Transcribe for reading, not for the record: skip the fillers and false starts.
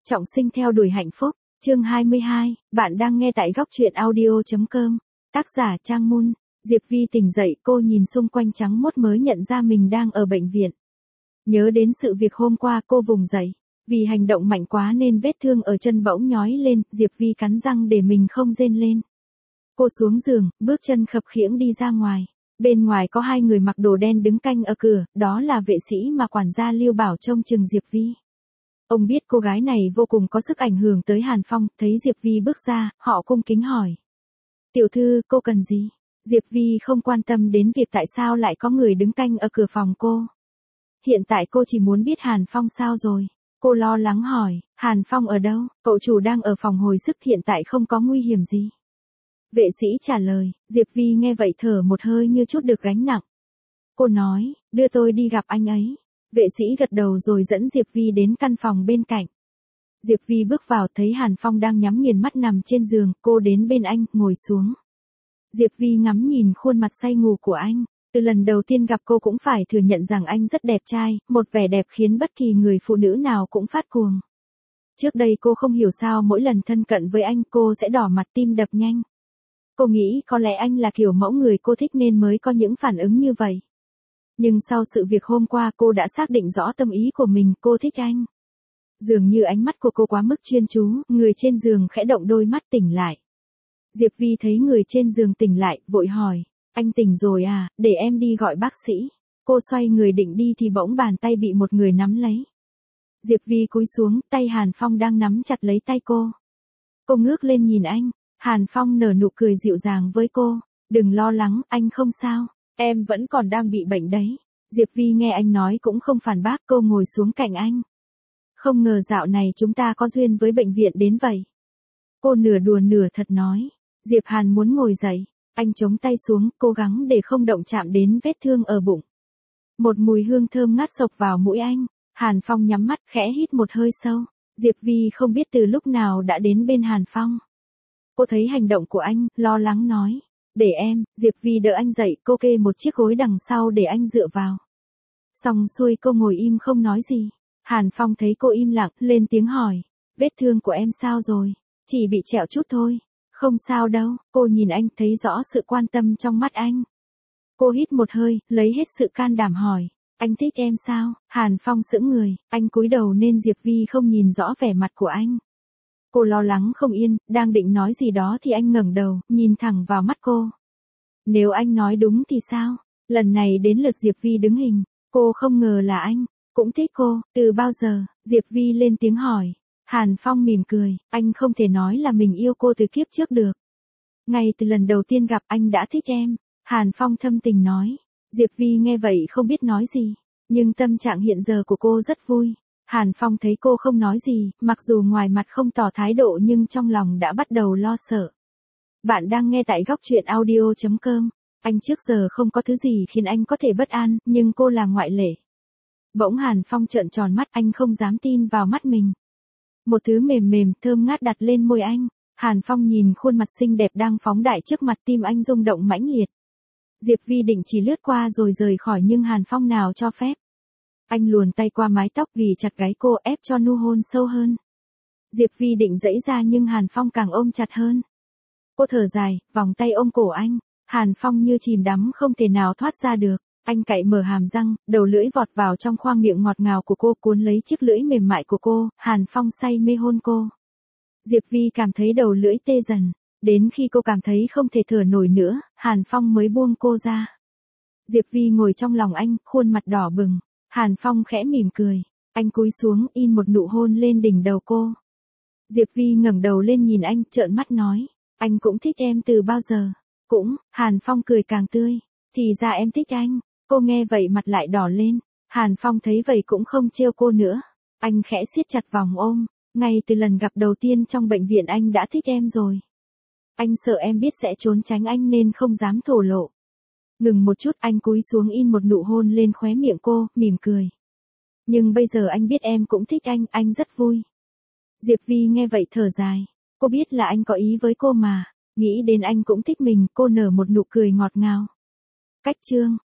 Trọng sinh theo đuổi hạnh phúc, chương 22, bạn đang nghe tại góc truyện audio.com, tác giả Trang Mun. Diệp Vi tỉnh dậy, cô nhìn xung quanh trắng mốt mới nhận ra mình đang ở bệnh viện. Nhớ đến sự việc hôm qua cô vùng dậy, vì hành động mạnh quá nên vết thương ở chân bỗng nhói lên, Diệp Vi cắn răng để mình không rên lên. Cô xuống giường, bước chân khập khiễng đi ra ngoài. Bên ngoài có hai người mặc đồ đen đứng canh ở cửa, đó là vệ sĩ mà quản gia Lưu Bảo trông chừng Diệp Vi. Ông biết cô gái này vô cùng có sức ảnh hưởng tới Hàn Phong, thấy Diệp Vi bước ra, họ cung kính hỏi. Tiểu thư, cô cần gì? Diệp Vi không quan tâm đến việc tại sao lại có người đứng canh ở cửa phòng cô. Hiện tại cô chỉ muốn biết Hàn Phong sao rồi. Cô lo lắng hỏi, Hàn Phong ở đâu? Cậu chủ đang ở phòng hồi sức, hiện tại không có nguy hiểm gì. Vệ sĩ trả lời. Diệp Vi nghe vậy thở một hơi như chút được gánh nặng. Cô nói, đưa tôi đi gặp anh ấy. Vệ sĩ gật đầu rồi dẫn Diệp Vi đến căn phòng bên cạnh. Diệp Vi bước vào thấy Hàn Phong đang nhắm nghiền mắt nằm trên giường, cô đến bên anh, ngồi xuống. Diệp Vi ngắm nhìn khuôn mặt say ngủ của anh. Từ lần đầu tiên gặp cô cũng phải thừa nhận rằng anh rất đẹp trai, một vẻ đẹp khiến bất kỳ người phụ nữ nào cũng phát cuồng. Trước đây cô không hiểu sao mỗi lần thân cận với anh cô sẽ đỏ mặt, tim đập nhanh. Cô nghĩ có lẽ anh là kiểu mẫu người cô thích nên mới có những phản ứng như vậy. Nhưng sau sự việc hôm qua cô đã xác định rõ tâm ý của mình, cô thích anh. Dường như ánh mắt của cô quá mức chuyên chú, người trên giường khẽ động đôi mắt tỉnh lại. Diệp Vi thấy người trên giường tỉnh lại, vội hỏi, anh tỉnh rồi à, để em đi gọi bác sĩ. Cô xoay người định đi thì bỗng bàn tay bị một người nắm lấy. Diệp Vi cúi xuống, tay Hàn Phong đang nắm chặt lấy tay cô. Cô ngước lên nhìn anh, Hàn Phong nở nụ cười dịu dàng với cô, đừng lo lắng, anh không sao. Em vẫn còn đang bị bệnh đấy. Diệp Vi nghe anh nói cũng không phản bác, cô ngồi xuống cạnh anh. Không ngờ dạo này chúng ta có duyên với bệnh viện đến vậy. Cô nửa đùa nửa thật nói. Diệp Hàn muốn ngồi dậy. Anh chống tay xuống, cố gắng để không động chạm đến vết thương ở bụng. Một mùi hương thơm ngát xộc vào mũi anh. Hàn Phong nhắm mắt khẽ hít một hơi sâu. Diệp Vi không biết từ lúc nào đã đến bên Hàn Phong. Cô thấy hành động của anh, lo lắng nói. Để em. Diệp Vi đỡ anh dậy, cô kê một chiếc gối đằng sau để anh dựa vào. Xong xuôi cô ngồi im không nói gì. Hàn Phong thấy cô im lặng, lên tiếng hỏi. Vết thương của em sao rồi? Chỉ bị trẹo chút thôi. Không sao đâu. Cô nhìn anh, thấy rõ sự quan tâm trong mắt anh. Cô hít một hơi, lấy hết sự can đảm hỏi. Anh thích em sao? Hàn Phong sững người, anh cúi đầu nên Diệp Vi không nhìn rõ vẻ mặt của anh. Cô lo lắng không yên, đang định nói gì đó thì anh ngẩng đầu, nhìn thẳng vào mắt cô. Nếu anh nói đúng thì sao? Lần này đến lượt Diệp Vi đứng hình. Cô không ngờ là anh cũng thích cô, từ bao giờ? Diệp Vi lên tiếng hỏi. Hàn Phong mỉm cười, anh không thể nói là mình yêu cô từ kiếp trước được. Ngay từ lần đầu tiên gặp anh đã thích em. Hàn Phong thâm tình nói. Diệp Vi nghe vậy không biết nói gì, nhưng tâm trạng hiện giờ của cô rất vui. Hàn Phong thấy cô không nói gì, mặc dù ngoài mặt không tỏ thái độ nhưng trong lòng đã bắt đầu lo sợ. Bạn đang nghe tại góc truyện audio.com. Anh trước giờ không có thứ gì khiến anh có thể bất an, nhưng cô là ngoại lệ. Bỗng Hàn Phong trợn tròn mắt, anh không dám tin vào mắt mình. Một thứ mềm mềm, thơm ngát đặt lên môi anh. Hàn Phong nhìn khuôn mặt xinh đẹp đang phóng đại trước mặt, tim anh rung động mãnh liệt. Diệp Vi định chỉ lướt qua rồi rời khỏi nhưng Hàn Phong nào cho phép. Anh luồn tay qua mái tóc ghì chặt gáy cô, ép cho nu hôn sâu hơn. Diệp Vi định giãy ra nhưng Hàn Phong càng ôm chặt hơn. Cô thở dài, vòng tay ôm cổ anh. Hàn Phong như chìm đắm không thể nào thoát ra được. Anh cạy mở hàm răng, đầu lưỡi vọt vào trong khoang miệng ngọt ngào của cô, cuốn lấy chiếc lưỡi mềm mại của cô. Hàn Phong say mê hôn cô. Diệp Vi cảm thấy đầu lưỡi tê dần. Đến khi cô cảm thấy không thể thở nổi nữa, Hàn Phong mới buông cô ra. Diệp Vi ngồi trong lòng anh, khuôn mặt đỏ bừng. Hàn Phong khẽ mỉm cười. Anh cúi xuống, in một nụ hôn lên đỉnh đầu cô. Diệp Vi ngẩng đầu lên nhìn anh, trợn mắt nói. Anh cũng thích em từ bao giờ? Cũng. Hàn Phong cười càng tươi. Thì ra em thích anh. Cô nghe vậy mặt lại đỏ lên. Hàn Phong thấy vậy cũng không trêu cô nữa. Anh khẽ siết chặt vòng ôm. Ngay từ lần gặp đầu tiên trong bệnh viện anh đã thích em rồi. Anh sợ em biết sẽ trốn tránh anh nên không dám thổ lộ. Ngừng một chút, anh cúi xuống in một nụ hôn lên khóe miệng cô, mỉm cười. Nhưng bây giờ anh biết em cũng thích anh rất vui. Diệp Vi nghe vậy thở dài. Cô biết là anh có ý với cô mà. Nghĩ đến anh cũng thích mình, cô nở một nụ cười ngọt ngào. Cách chương